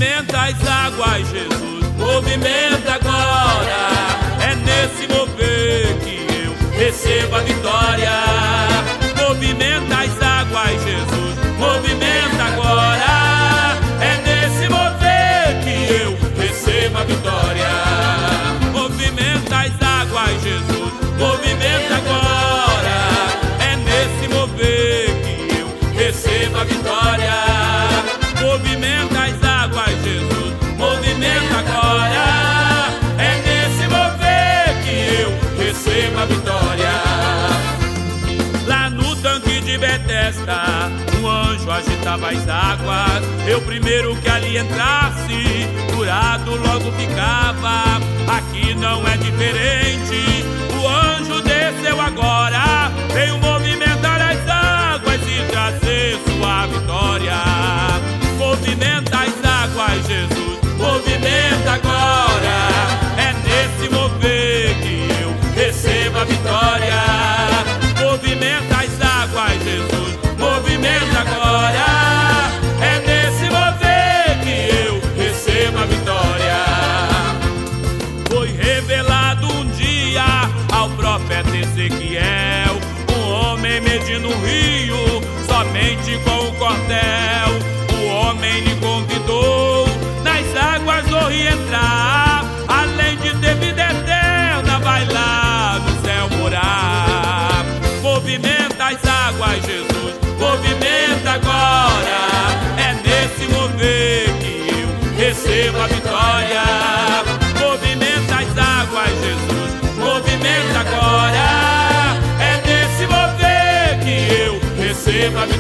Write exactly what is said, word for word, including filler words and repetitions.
Movimenta as águas, Jesus, movimenta agora. É nesse mover que eu recebo a vitória. Movimenta as águas, Jesus, movimenta agora. É nesse mover que eu recebo a vitória. Movimenta as águas, Jesus, movimenta agora. É nesse mover que eu recebo a vitória. Movimenta as águas, Jesus, movimenta agora. É nesse mover que eu recebo a vitória. Lá no tanque de Betesda, um anjo agitava as águas. Eu primeiro que ali entrasse, curado logo ficava. Aqui não é diferente, o anjo desceu agora. Veio movimentar as águas e trazer sua vitória. Movimenta as águas, Jesus, movimenta agora. É nesse mover que eu recebo a vitória. Movimenta as águas, Jesus, movimenta agora. É nesse mover que eu recebo a vitória. Foi revelado um dia ao profeta Ezequiel, um homem medindo um rio, somente com o cordel. O homem lhe convidou nas águas do rio entrar. Além de ter vida eterna, vai lá no céu morar. Movimenta as águas, Jesus, movimenta agora. É nesse mover que eu recebo a vitória. Movimenta as águas, Jesus, movimenta agora. É nesse mover que eu recebo a vitória.